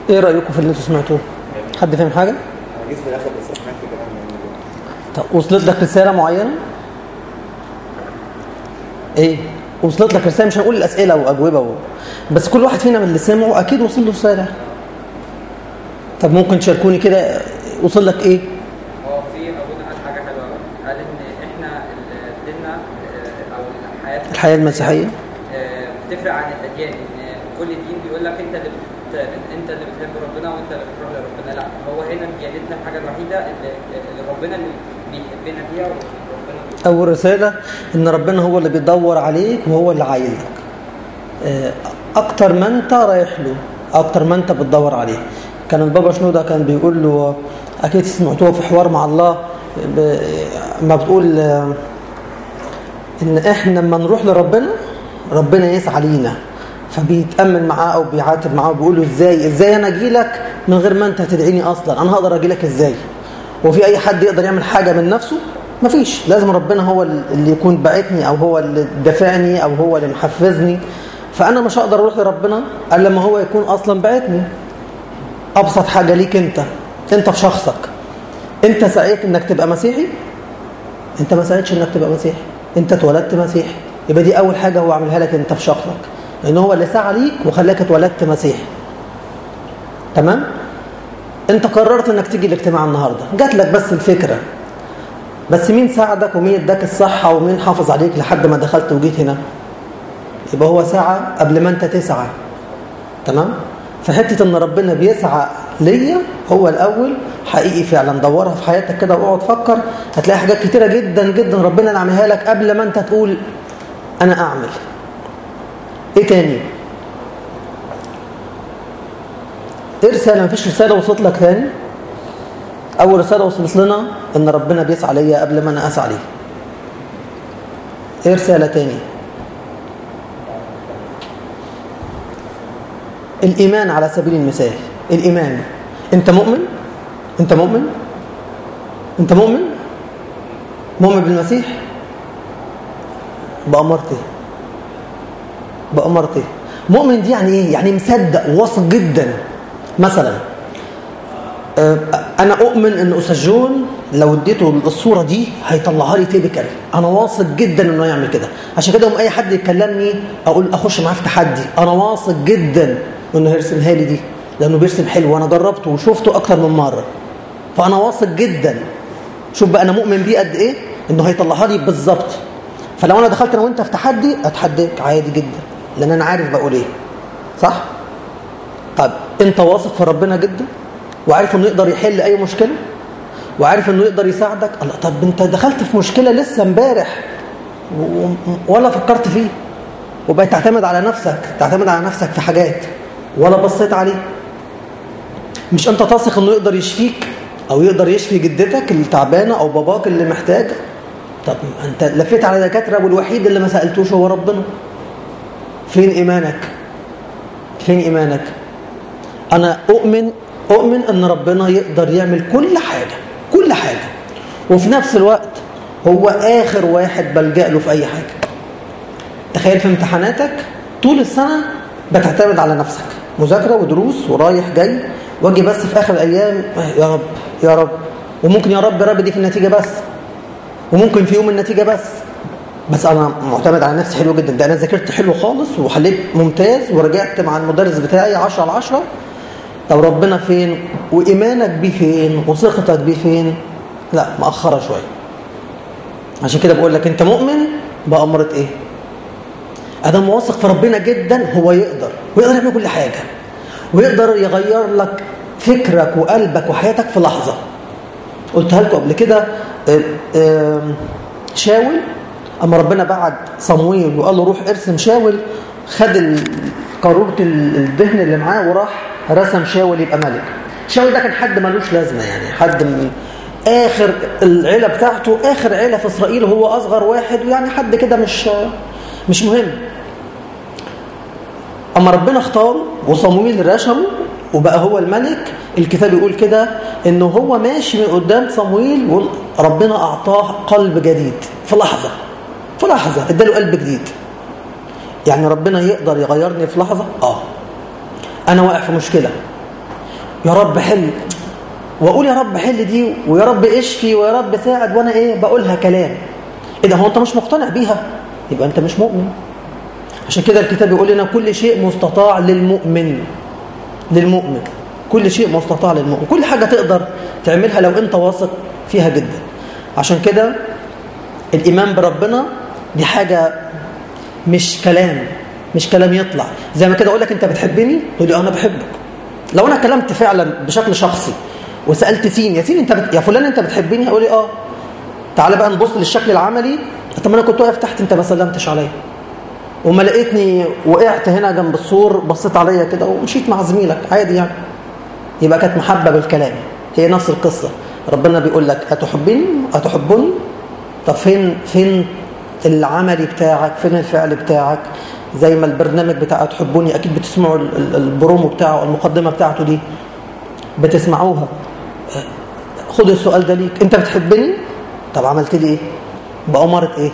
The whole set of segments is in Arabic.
ايه رايكم في اللي انتوا سمعتوه؟ حد فاهم حاجه؟ انا جيت في الاخر بس سمعت كلام يعني. طب وصلت لك رساله معينه؟ ايه وصلت لك رساله؟ مش هنقول الاسئله واجوبه بس كل واحد فينا من اللي سمعه اكيد وصل له رساله. طب ممكن تشاركوني كده وصل لك ايه؟ هو في ابونا قال حاجه حلوه قوي، قال ان احنا ديننا او الحياه المسيحيه بتفرق عن الاديان، ان كل دين بيقول لك انت اللي بتحب ربنا وانت اللي بتروح لربنا. لا، هو هنا ديانتنا الحاجه الوحيده اللي ربنا اللي بيحبنا فيها، وربنا اول رساله ان ربنا هو اللي بيدور عليك وهو اللي عايزك اكتر ما انت رايح له، اكتر ما انت بتدور عليه. كان البابا شنودة كان بيقول له، اكيد سمعتوه في حوار مع الله، ما بتقول ان احنا لما نروح لربنا ربنا يسعى لينا، فبيتأمل معاه او بيعاتب معاه وبيقول له ازاي انا اجي لك من غير ما انت تدعيني اصلا؟ انا هقدر اجي لك ازاي؟ وفي اي حد يقدر يعمل حاجه من نفسه؟ مفيش. لازم ربنا هو اللي يكون باعتني، او هو اللي دافعني، او هو اللي محفزني. فانا مش هقدر اروح لربنا الا لما هو يكون اصلا باعتني. ابسط حاجه ليك انت في شخصك، انت سعيك انك تبقى مسيحي؟ انت ما سعيتش انك تبقى مسيحي، انت اتولدت مسيحي. يبقى دي اول حاجه هو عملها لك انت في شخصك، لان هو اللي سعى ليك وخلاك اتولدت مسيحي. تمام؟ انت قررت انك تيجي الاجتماع النهارده، جات لك بس الفكره، بس مين ساعدك ومين اداك الصحه ومين حافظ عليك لحد ما دخلت وجيت هنا؟ يبقى هو سعى قبل ما انت تسعى. تمام؟ فحته ان ربنا بيسعى ليا هو الاول حقيقي فعلا. دورها في حياتك كده واقعد فكر، هتلاقي حاجات كتيره جدا جدا ربنا يعملها لك قبل ما انت تقول انا اعمل. ايه تاني؟ ايه رساله؟ مفيش رساله وصلت لك تاني؟ اول رساله وصلت لنا ان ربنا بيسعى ليا قبل ما انا اسعى ليه. ايه رساله تاني؟ الايمان على سبيل المثال. الايمان، انت مؤمن؟ انت مؤمن؟ انت مؤمن؟ مؤمن بالمسيح؟ بأمرته. مؤمن دي يعني ايه؟ يعني مصدق وواثق جدا. مثلا انا اؤمن ان اسجون لو اديته الصوره دي هيطلعها لي تيبيكال، انا واثق جدا انه يعمل كده. عشان كده اي حد يكلمني اقول اخش معاه في تحدي، انا واثق جدا انه هيرسمها لي دي، لانه بيرسم حلو وانا جربته وشفته اكتر من مره، فانا واثق جدا. شوف بقى انا مؤمن بيه قد ايه، انه هيطلعها لي بالظبط. فلو انا دخلت انا وانت في تحدي اتحداك عادي جدا، لان انا عارف بقول ايه. صح؟ طب انت واثق في ربنا جدا وعارف انه يقدر يحل اي مشكله وعارف انه يقدر يساعدك. الله، طب انت دخلت في مشكله لسه امبارح ولا فكرت فيه، وبقيت تعتمد على نفسك في حاجات ولا بصيت عليه. مش انت تثق انه يقدر يشفيك او يقدر يشفي جدتك اللي تعبانه او باباك اللي محتاج؟ طب انت لفيت على دكاتره والوحيد اللي ما سالتوش هو ربنا. فين ايمانك؟ انا اؤمن ان ربنا يقدر يعمل كل حاجه وفي نفس الوقت هو اخر واحد بلجأ له في اي حاجه. تخيل في امتحاناتك طول السنه بتعتمد على نفسك، مذاكره ودروس ورايح جاي، واجي بس في اخر الايام يا رب، وممكن يا رب دي في النتيجه بس، وممكن في يوم النتيجه بس انا معتمد على نفسي حلو جدا، ده انا ذاكرت حلو خالص وحليت ممتاز ورجعت مع المدرس بتاعي 10/10. طب ربنا فين؟ وايمانك بيه فين؟ وثقتك بيه فين؟ لا، مأخره شويه. عشان كده بقول لك انت مؤمن بأمرة ايه؟ ادم واثق في ربنا جدا، هو يقدر يعمل كل حاجه، ويقدر يغير لك فكرك وقلبك وحياتك في لحظه. قلتها لكم قبل كده، شاول اما ربنا بعد صمويل وقال له روح ارسم شاول، خد قارورة الدهن اللي معاه وراح رسم شاول يبقى ملك. شاول ده كان حد ملوش لازمه، يعني حد من اخر العيله بتاعته، اخر عيله في اسرائيل، وهو اصغر واحد، ويعني حد كده مش مهم. اما ربنا اختاره وصمويل رشمه وبقى هو الملك، الكتاب يقول كده انه هو ماشي من قدام صمويل وربنا اعطاه قلب جديد في لحظه اداله قلب جديد. يعني ربنا يقدر يغيرني في لحظه. انا واقع في مشكله يا رب حل، واقول يا رب حل دي ويا رب اشفي ويا رب ساعد، وانا ايه بقولها كلام. ايه ده؟ هو انت مش مقتنع بيها؟ يبقى انت مش مؤمن. عشان كده الكتاب يقول لنا كل شيء مستطاع للمؤمن. للمؤمن كل شيء مستطاع للمؤمن، كل حاجة تقدر تعملها لو انت واثق فيها جدا. عشان كده الإيمان بربنا دي حاجة مش كلام يطلع زي ما كده اقول لك انت بتحبني، تقول لي انا بحبك. لو انا كلمت فعلا بشكل شخصي وسالت سين، يا سين انت يا فلان انت بتحبني، هقول لي اه. تعالى بقى نبص للشكل العملي. طب انا كنت واقف تحت، انت ما سلمتش عليا، وما لقيتني وقعت هنا جنب السور، بصيت عليا كده ومشيت مع زميلك عادي يعني. يبقى كانت محبه بالكلام. هي نفس القصه. ربنا بيقول لك اتحبني. طب فين العملي بتاعك؟ فين الفعل بتاعك؟ زي ما البرنامج بتاع تحبوني اكيد بتسمعوا البرومو بتاعه، المقدمه بتاعته دي بتسمعوها. خد السؤال ده ليك، انت بتحبني؟ طب عملت لي ايه؟ بأمارة ايه؟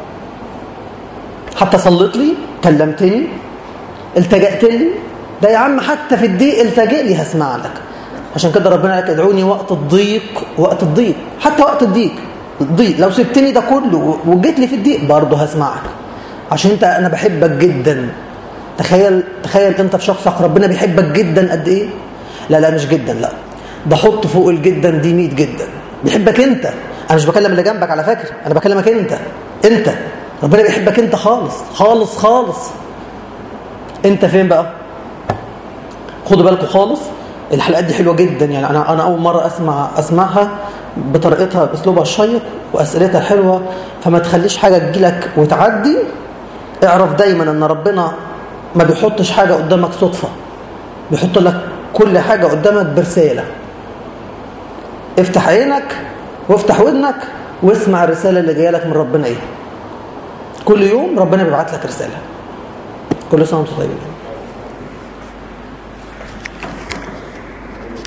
حتى صليت لي، كلمتني، التجأت لي. ده يا عم حتى في الضيق التجئ لي هسمع لك. عشان كده ربنا قال لك ادعوني وقت الضيق، حتى وقت الضيق لو سبتني ده كله وجيت لي في الضيق برضه هسمعك. عشان انا بحبك جدا. تخيل انت في شخصك ربنا بيحبك جدا قد ايه؟ لا مش جدا، لا ده حط فوق الجدا دي 100 جدا. بيحبك انت. انا مش بكلم اللي جنبك على فكره، انا بكلمك انت ربنا بيحبك انت خالص. انت فين بقى؟ خدوا بالكم خالص. الحلقات دي حلوه جدا يعني. انا اول مره اسمعها بطريقتها، باسلوبها الشيق واسئلتها الحلوه. فما تخليش حاجه تجيلك وتعدي. اعرف دايما ان ربنا ما بيحطش حاجه قدامك صدفه، بيحط لك كل حاجه قدامك برساله. افتح عينك وافتح ودنك واسمع الرساله اللي جايه لك من ربنا ايه. كل يوم ربنا بيبعت لك رساله. كل سنه وانتم طيبين.